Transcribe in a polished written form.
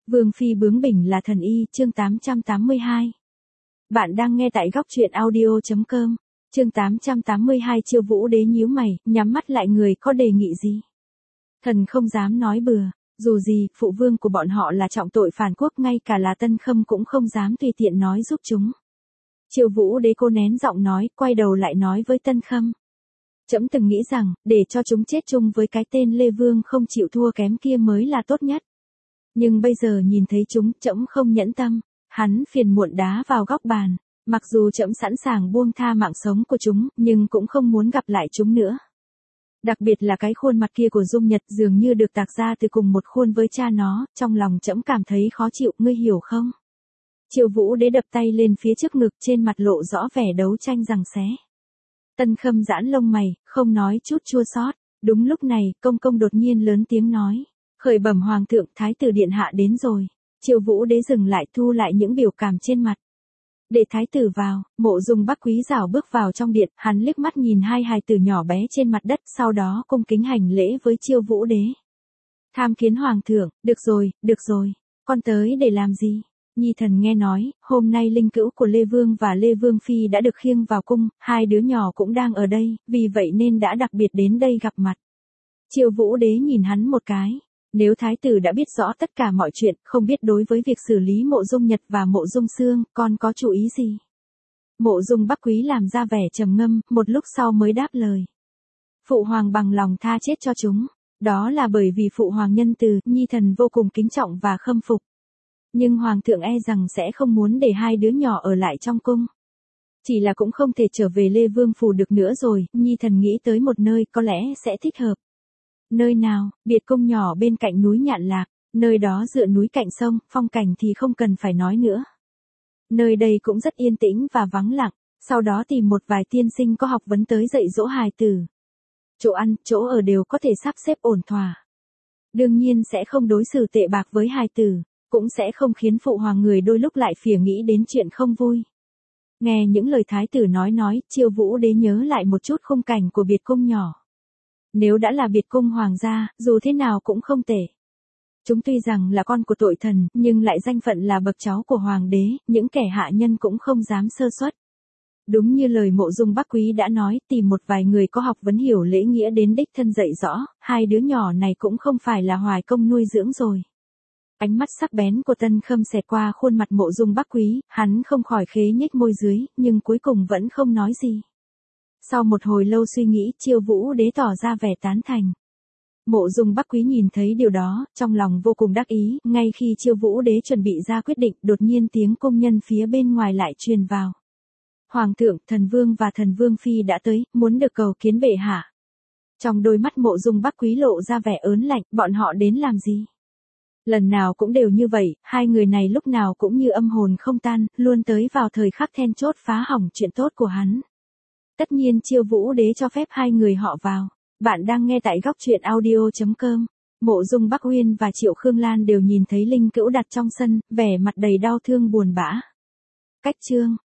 Vương phi bướng bỉnh là thần y, chương 882. Bạn đang nghe tại góc truyện audio.com. Chương 882 Chiêu Vũ Đế nhíu mày, nhắm mắt lại người có đề nghị gì? Thần không dám nói bừa, dù gì, phụ vương của bọn họ là trọng tội phản quốc, ngay cả là Tân Khâm cũng không dám tùy tiện nói giúp chúng. Chiêu Vũ Đế cô nén giọng nói, quay đầu lại nói với Tân Khâm. Trẫm từng nghĩ rằng, để cho chúng chết chung với cái tên Lê Vương không chịu thua kém kia mới là tốt nhất. Nhưng bây giờ nhìn thấy chúng, trẫm không nhẫn tâm. Hắn phiền muộn đá vào góc bàn. Mặc dù trẫm sẵn sàng buông tha mạng sống của chúng, nhưng cũng không muốn gặp lại chúng nữa. Đặc biệt là cái khuôn mặt kia của Dung Nhật dường như được tạc ra từ cùng một khuôn với cha nó, trong lòng trẫm cảm thấy khó chịu, ngươi hiểu không? Chiêu Vũ Đế đập tay lên phía trước ngực, trên mặt lộ rõ vẻ đấu tranh giằng xé. Tân Khâm giãn lông mày, không nói chút chua xót. Đúng lúc này, công công đột nhiên lớn tiếng nói. Khởi bẩm hoàng thượng, thái tử điện hạ đến rồi. Chiêu Vũ Đế dừng lại, thu lại những biểu cảm trên mặt. Để thái tử vào, Mộ Dung Bắc Quý rảo bước vào trong điện, hắn liếc mắt nhìn hai hài tử nhỏ bé trên mặt đất, sau đó cung kính hành lễ với Chiêu Vũ Đế. Tham kiến hoàng thượng, được rồi, con tới để làm gì? Nhi thần nghe nói, hôm nay linh cữu của Lê Vương và Lê Vương Phi đã được khiêng vào cung, hai đứa nhỏ cũng đang ở đây, vì vậy nên đã đặc biệt đến đây gặp mặt. Chiêu Vũ Đế nhìn hắn một cái. Nếu thái tử đã biết rõ tất cả mọi chuyện, không biết đối với việc xử lý Mộ Dung Nhật và Mộ Dung Xương, con có chủ ý gì? Mộ Dung Bắc Quý làm ra vẻ trầm ngâm, một lúc sau mới đáp lời. Phụ hoàng bằng lòng tha chết cho chúng. Đó là bởi vì phụ hoàng nhân từ, nhi thần vô cùng kính trọng và khâm phục. Nhưng hoàng thượng e rằng sẽ không muốn để hai đứa nhỏ ở lại trong cung. Chỉ là cũng không thể trở về Lê Vương phủ được nữa rồi, nhi thần nghĩ tới một nơi có lẽ sẽ thích hợp. Nơi nào? Biệt cung nhỏ bên cạnh núi Nhạn Lạc, nơi đó dựa núi cạnh sông, phong cảnh thì không cần phải nói nữa. Nơi đây cũng rất yên tĩnh và vắng lặng, sau đó tìm một vài tiên sinh có học vấn tới dạy dỗ hài tử. Chỗ ăn, chỗ ở đều có thể sắp xếp ổn thỏa. Đương nhiên sẽ không đối xử tệ bạc với hài tử, cũng sẽ không khiến phụ hoàng người đôi lúc lại phìa nghĩ đến chuyện không vui. Nghe những lời thái tử nói, Chiêu Vũ Đế nhớ lại một chút khung cảnh của biệt cung nhỏ. Nếu đã là biệt cung hoàng gia, dù thế nào cũng không tệ. Chúng tuy rằng là con của tội thần, nhưng lại danh phận là bậc cháu của hoàng đế, những kẻ hạ nhân cũng không dám sơ suất. Đúng như lời Mộ Dung Bắc Quý đã nói, tìm một vài người có học vấn hiểu lễ nghĩa đến đích thân dạy rõ, hai đứa nhỏ này cũng không phải là hoài công nuôi dưỡng rồi. Ánh mắt sắc bén của Tân Khâm xẹt qua khuôn mặt Mộ Dung Bắc Quý, hắn không khỏi khế nhếch môi dưới, nhưng cuối cùng vẫn không nói gì. Sau một hồi lâu suy nghĩ, Chiêu Vũ Đế tỏ ra vẻ tán thành. Mộ Dung Bắc Quý nhìn thấy điều đó, trong lòng vô cùng đắc ý, ngay khi Chiêu Vũ Đế chuẩn bị ra quyết định, đột nhiên tiếng cung nhân phía bên ngoài lại truyền vào. Hoàng thượng, thần vương và thần vương phi đã tới, muốn được cầu kiến bệ hạ. Trong đôi mắt Mộ Dung Bắc Quý lộ ra vẻ ớn lạnh, bọn họ đến làm gì? Lần nào cũng đều như vậy, hai người này lúc nào cũng như âm hồn không tan, luôn tới vào thời khắc then chốt phá hỏng chuyện tốt của hắn. Tất nhiên Chiêu Vũ Đế cho phép hai người họ vào. Bạn đang nghe tại góc truyện audio.com. Mộ Dung Bắc Uyên và Triệu Khương Lan đều nhìn thấy linh cữu đặt trong sân, vẻ mặt đầy đau thương buồn bã. Cách chương